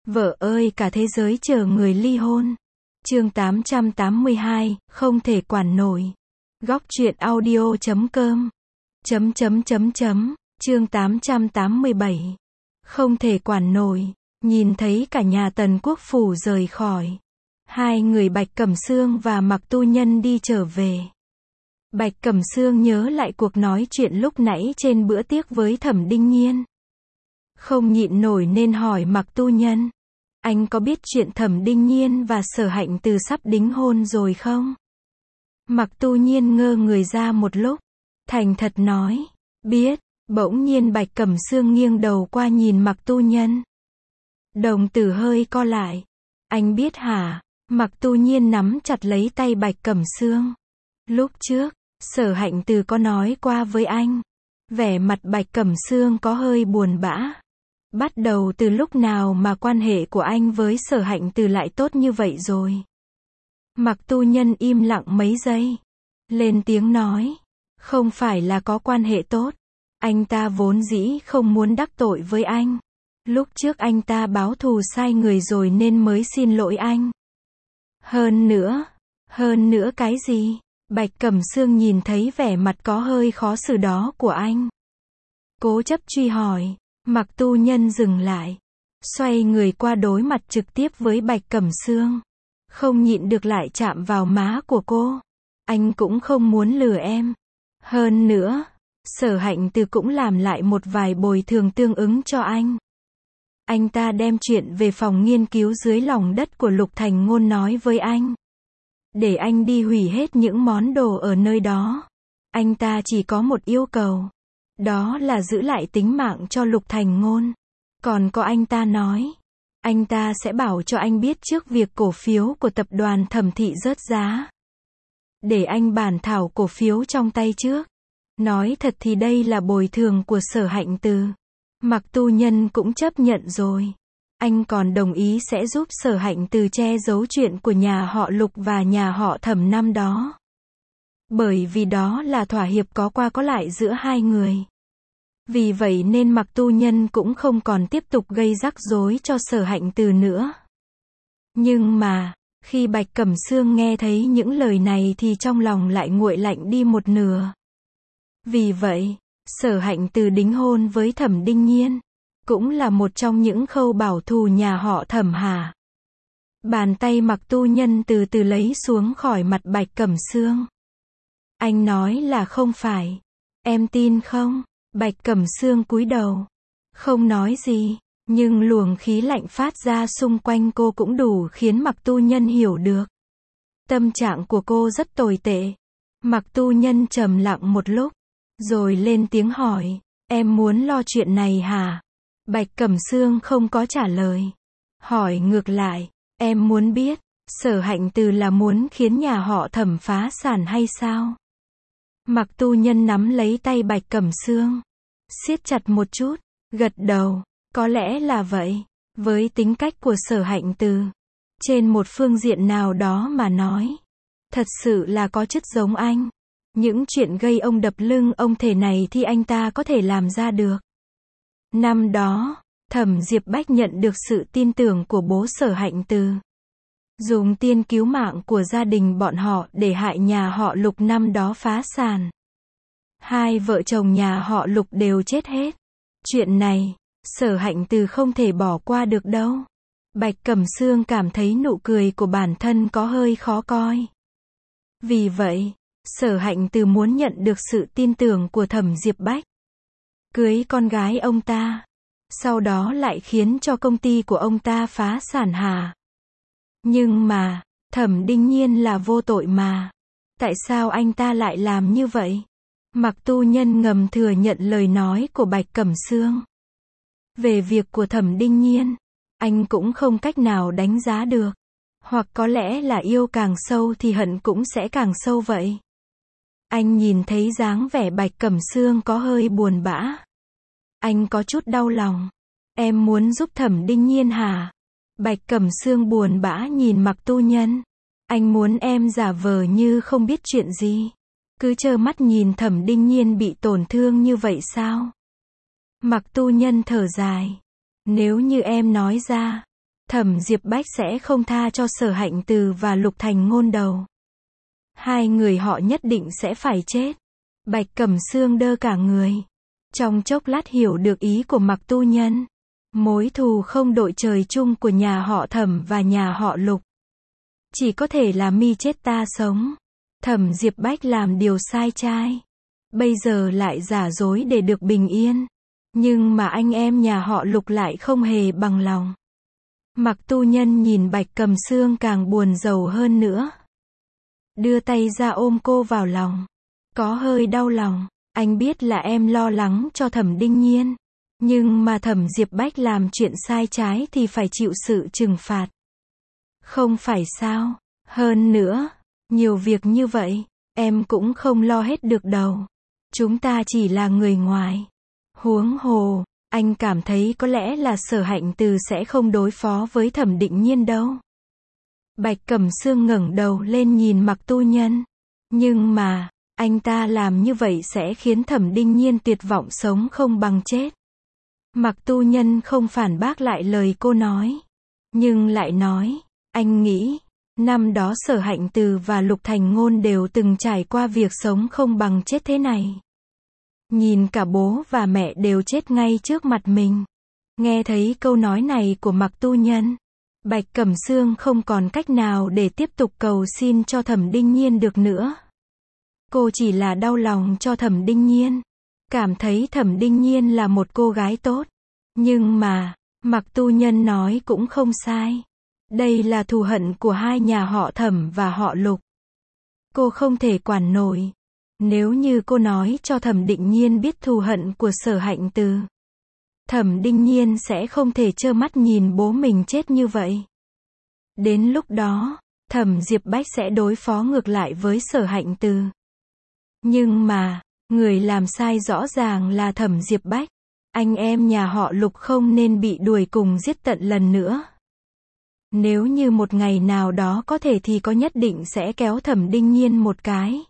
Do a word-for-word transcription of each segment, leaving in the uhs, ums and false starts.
Vợ ơi cả thế giới chờ người ly hôn. Chương tám trăm tám mươi hai, không thể quản nổi. Góc truyện audio chấm com. Chấm chấm chấm chấm. Chương tám trăm tám mươi bảy. Không thể quản nổi. Nhìn thấy cả nhà Tần Quốc Phủ rời khỏi. Hai người Bạch Cẩm Sương và Mặc Tu Nhân đi trở về. Bạch Cẩm Sương nhớ lại cuộc nói chuyện lúc nãy trên bữa tiệc với Thẩm Đinh Nhiên. Không nhịn nổi nên hỏi Mặc Tu Nhân. Anh có biết chuyện Thẩm Đinh Nhiên và Sở Hạnh Từ sắp đính hôn rồi không? Mặc Tu Nhiên ngơ người ra một lúc. Thành thật nói. Biết. Bỗng nhiên Bạch Cẩm Sương nghiêng đầu qua nhìn Mặc Tu Nhân. Đồng tử hơi co lại. Anh biết hả? Mặc Tu Nhiên nắm chặt lấy tay Bạch Cẩm Sương. Lúc trước, Sở Hạnh Từ có nói qua với anh. Vẻ mặt Bạch Cẩm Sương có hơi buồn bã. Bắt đầu từ lúc nào mà quan hệ của anh với Sở Hạnh Từ lại tốt như vậy rồi? Mặc Tu Nhân im lặng mấy giây. Lên tiếng nói. Không phải là có quan hệ tốt. Anh ta vốn dĩ không muốn đắc tội với anh. Lúc trước anh ta báo thù sai người rồi nên mới xin lỗi anh. Hơn nữa. Hơn nữa cái gì? Bạch Cẩm Sương nhìn thấy vẻ mặt có hơi khó xử đó của anh. Cố chấp truy hỏi. Mặc Tu Nhân dừng lại. Xoay người qua đối mặt trực tiếp với Bạch Cẩm Sương. Không nhịn được lại chạm vào má của cô. Anh cũng không muốn lừa em. Hơn nữa, Sở Hạnh Từ cũng làm lại một vài bồi thường tương ứng cho anh. Anh ta đem chuyện về phòng nghiên cứu dưới lòng đất của Lục Thành Ngôn nói với anh. Để anh đi hủy hết những món đồ ở nơi đó. Anh ta chỉ có một yêu cầu. Đó là giữ lại tính mạng cho Lục Thành Ngôn. Còn có anh ta nói. Anh ta sẽ bảo cho anh biết trước việc cổ phiếu của tập đoàn Thẩm Thị rớt giá. Để anh bản thảo cổ phiếu trong tay trước. Nói thật thì đây là bồi thường của Sở Hạnh Từ. Mặc Tu Nhân cũng chấp nhận rồi. Anh còn đồng ý sẽ giúp Sở Hạnh Từ che giấu chuyện của nhà họ Lục và nhà họ Thẩm năm đó. Bởi vì đó là thỏa hiệp có qua có lại giữa hai người. Vì vậy nên Mặc Tu Nhân cũng không còn tiếp tục gây rắc rối cho Sở Hạnh Từ nữa. Nhưng mà, khi Bạch Cẩm Sương nghe thấy những lời này thì trong lòng lại nguội lạnh đi một nửa. Vì vậy, Sở Hạnh Từ đính hôn với Thẩm Đinh Nhiên, cũng là một trong những khâu bảo thù nhà họ Thẩm hả? Bàn tay Mặc Tu Nhân từ từ lấy xuống khỏi mặt Bạch Cẩm Sương. Anh nói là không phải. Em tin không? Bạch Cẩm Sương cúi đầu. Không nói gì, nhưng luồng khí lạnh phát ra xung quanh cô cũng đủ khiến Mặc Tu Nhân hiểu được. Tâm trạng của cô rất tồi tệ. Mặc Tu Nhân trầm lặng một lúc, rồi lên tiếng hỏi, em muốn lo chuyện này hả? Bạch Cẩm Sương không có trả lời. Hỏi ngược lại, em muốn biết, Sở Hạnh Từ là muốn khiến nhà họ Thẩm phá sản hay sao? Mặc Tu Nhân nắm lấy tay Bạch Cẩm Sương, siết chặt một chút, gật đầu, có lẽ là vậy. Với tính cách của Sở Hạnh Từ, trên một phương diện nào đó mà nói, thật sự là có chất giống anh. Những chuyện gây ông đập lưng ông thể này thì anh ta có thể làm ra được. Năm đó, Thẩm Diệp Bách nhận được sự tin tưởng của bố Sở Hạnh Từ. Dùng tiền cứu mạng của gia đình bọn họ để hại nhà họ Lục năm đó phá sản. Hai vợ chồng nhà họ Lục đều chết hết. Chuyện này, Sở Hạnh Từ không thể bỏ qua được đâu. Bạch Cẩm Sương cảm thấy nụ cười của bản thân có hơi khó coi. Vì vậy, Sở Hạnh Từ muốn nhận được sự tin tưởng của Thẩm Diệp Bách. Cưới con gái ông ta. Sau đó lại khiến cho công ty của ông ta phá sản hả? Nhưng mà, Thẩm Đinh Nhiên là vô tội mà. Tại sao anh ta lại làm như vậy? Mặc Tu Nhân ngầm thừa nhận lời nói của Bạch Cẩm Sương. Về việc của Thẩm Đinh Nhiên, anh cũng không cách nào đánh giá được. Hoặc có lẽ là yêu càng sâu thì hận cũng sẽ càng sâu vậy. Anh nhìn thấy dáng vẻ Bạch Cẩm Sương có hơi buồn bã. Anh có chút đau lòng. Em muốn giúp Thẩm Đinh Nhiên hả? Bạch Cẩm Sương buồn bã nhìn Mặc Tu Nhân. Anh muốn em giả vờ như không biết chuyện gì. Cứ trơ mắt nhìn Thẩm Đinh Nhiên bị tổn thương như vậy sao? Mặc Tu Nhân thở dài. Nếu như em nói ra, Thẩm Diệp Bách sẽ không tha cho Sở Hạnh Từ và Lục Thành Ngôn đâu. Hai người họ nhất định sẽ phải chết. Bạch Cẩm Sương đơ cả người. Trong chốc lát hiểu được ý của Mặc Tu Nhân. Mối thù không đội trời chung của nhà họ Thẩm và nhà họ Lục. Chỉ có thể là mi chết ta sống. Thẩm Diệp Bách làm điều sai trai. Bây giờ lại giả dối để được bình yên. Nhưng mà anh em nhà họ Lục lại không hề bằng lòng. Mặc Tu Nhân nhìn Bạch Cẩm Sương càng buồn rầu hơn nữa. Đưa tay ra ôm cô vào lòng. Có hơi đau lòng. Anh biết là em lo lắng cho Thẩm Đinh Nhiên. Nhưng mà Thẩm Diệp Bách làm chuyện sai trái thì phải chịu sự trừng phạt. Không phải sao? Hơn nữa, nhiều việc như vậy, em cũng không lo hết được đâu. Chúng ta chỉ là người ngoài. Huống hồ, anh cảm thấy có lẽ là Sở Hạnh Từ sẽ không đối phó với Thẩm Định Nhiên đâu. Bạch Cẩm Sương ngẩng đầu lên nhìn Mặc Tu Nhân. Nhưng mà, anh ta làm như vậy sẽ khiến Thẩm Đinh Nhiên tuyệt vọng sống không bằng chết. Mặc Tu Nhân không phản bác lại lời cô nói. Nhưng lại nói, anh nghĩ, năm đó Sở Hạnh Từ và Lục Thành Ngôn đều từng trải qua việc sống không bằng chết thế này. Nhìn cả bố và mẹ đều chết ngay trước mặt mình. Nghe thấy câu nói này của Mặc Tu Nhân, Bạch Cẩm Sương không còn cách nào để tiếp tục cầu xin cho Thẩm Đinh Nhiên được nữa. Cô chỉ là đau lòng cho Thẩm Đinh Nhiên. Cảm thấy Thẩm Đinh Nhiên là một cô gái tốt. Nhưng mà, Mặc Tu Nhân nói cũng không sai. Đây là thù hận của hai nhà họ Thẩm và họ Lục. Cô không thể quản nổi. Nếu như cô nói cho Thẩm Định Nhiên biết thù hận của Sở Hạnh Từ, Thẩm Đinh Nhiên sẽ không thể trơ mắt nhìn bố mình chết như vậy. Đến lúc đó, Thẩm Diệp Bách sẽ đối phó ngược lại với Sở Hạnh Từ. Nhưng mà, người làm sai rõ ràng là Thẩm Diệp Bách. Anh em nhà họ Lục không nên bị đuổi cùng giết tận lần nữa. Nếu như một ngày nào đó có thể thì có nhất định sẽ kéo Thẩm Đinh Nhiên một cái.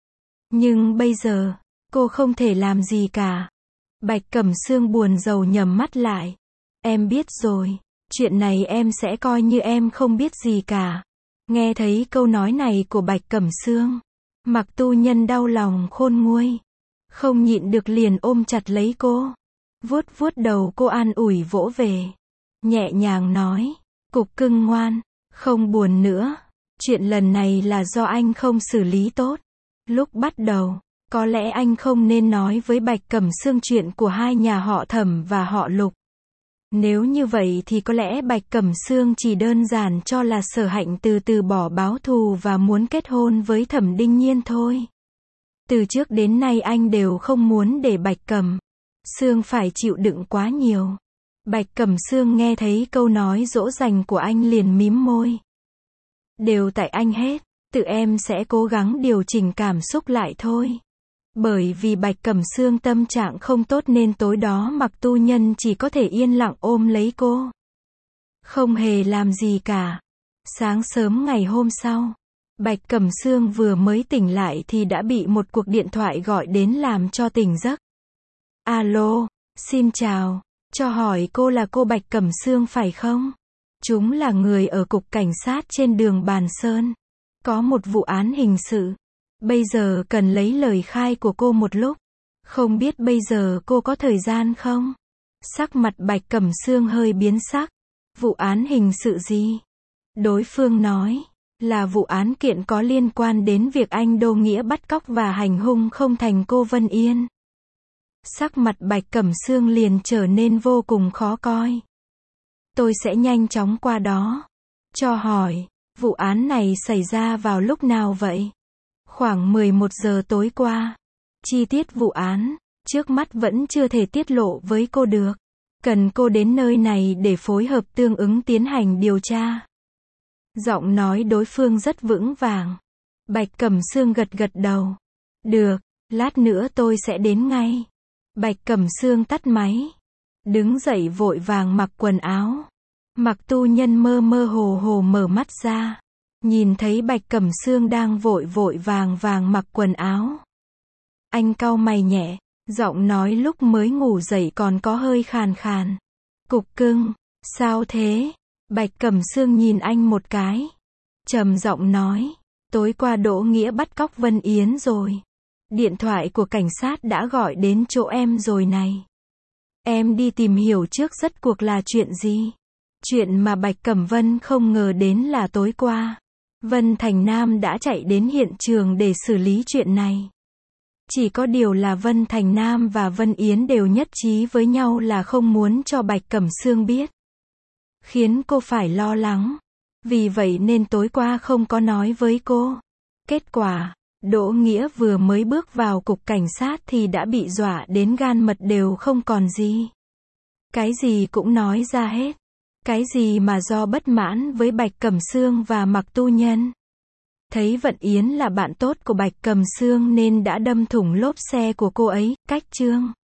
Nhưng bây giờ, cô không thể làm gì cả. Bạch Cẩm Sương buồn rầu nhắm mắt lại. Em biết rồi, chuyện này em sẽ coi như em không biết gì cả. Nghe thấy câu nói này của Bạch Cẩm Sương, Mặc Tu Nhân đau lòng khôn nguôi. Không nhịn được liền ôm chặt lấy cô. Vuốt vuốt đầu cô an ủi vỗ về. Nhẹ nhàng nói, cục cưng ngoan, không buồn nữa. Chuyện lần này là do anh không xử lý tốt. Lúc bắt đầu, có lẽ anh không nên nói với Bạch Cẩm Sương chuyện của hai nhà họ Thẩm và họ Lục. Nếu như vậy thì có lẽ Bạch Cẩm Sương chỉ đơn giản cho là Sở Hạnh Từ từ bỏ báo thù và muốn kết hôn với Thẩm Đinh Nhiên thôi. Từ trước đến nay anh đều không muốn để Bạch Cẩm Sương phải chịu đựng quá nhiều. Bạch Cẩm Sương nghe thấy câu nói dỗ dành của anh liền mím môi. Đều tại anh hết, tự em sẽ cố gắng điều chỉnh cảm xúc lại thôi. Bởi vì Bạch Cẩm Sương tâm trạng không tốt nên tối đó Mặc Tu Nhân chỉ có thể yên lặng ôm lấy cô. Không hề làm gì cả. Sáng sớm ngày hôm sau, Bạch Cẩm Sương vừa mới tỉnh lại thì đã bị một cuộc điện thoại gọi đến làm cho tỉnh giấc. Alo, xin chào, cho hỏi cô là cô Bạch Cẩm Sương phải không? Chúng là người ở cục cảnh sát trên đường Bàn Sơn. Có một vụ án hình sự. Bây giờ cần lấy lời khai của cô một lúc. Không biết bây giờ cô có thời gian không? Sắc mặt Bạch Cẩm Sương hơi biến sắc. Vụ án hình sự gì? Đối phương nói, là vụ án kiện có liên quan đến việc anh Đô Nghĩa bắt cóc và hành hung không thành cô Vân Yên. Sắc mặt Bạch Cẩm Sương liền trở nên vô cùng khó coi. Tôi sẽ nhanh chóng qua đó. Cho hỏi, vụ án này xảy ra vào lúc nào vậy? Khoảng mười một giờ tối qua. Chi tiết vụ án, trước mắt vẫn chưa thể tiết lộ với cô được. Cần cô đến nơi này để phối hợp tương ứng tiến hành điều tra. Giọng nói đối phương rất vững vàng. Bạch Cẩm Sương gật gật đầu. Được, lát nữa tôi sẽ đến ngay. Bạch Cẩm Sương tắt máy. Đứng dậy vội vàng mặc quần áo. Mặc Tu Nhân mơ mơ hồ hồ mở mắt ra. Nhìn thấy Bạch Cẩm Sương đang vội vội vàng vàng mặc quần áo. Anh cau mày nhẹ, giọng nói lúc mới ngủ dậy còn có hơi khàn khàn. Cục cưng, sao thế? Bạch Cẩm Sương nhìn anh một cái. Trầm giọng nói. Tối qua Đỗ Nghĩa bắt cóc Vân Yến rồi. Điện thoại của cảnh sát đã gọi đến chỗ em rồi này. Em đi tìm hiểu trước rốt cuộc là chuyện gì. Chuyện mà Bạch Cẩm Vân không ngờ đến là tối qua, Vân Thành Nam đã chạy đến hiện trường để xử lý chuyện này. Chỉ có điều là Vân Thành Nam và Vân Yến đều nhất trí với nhau là không muốn cho Bạch Cẩm Sương biết. Khiến cô phải lo lắng. Vì vậy nên tối qua không có nói với cô. Kết quả, Đỗ Nghĩa vừa mới bước vào cục cảnh sát thì đã bị dọa đến gan mật đều không còn gì. Cái gì cũng nói ra hết. Cái gì mà do bất mãn với Bạch Cẩm Sương và Mạc Tu Nhân. Thấy Vận Yến là bạn tốt của Bạch Cẩm Sương nên đã đâm thủng lốp xe của cô ấy, cách Trương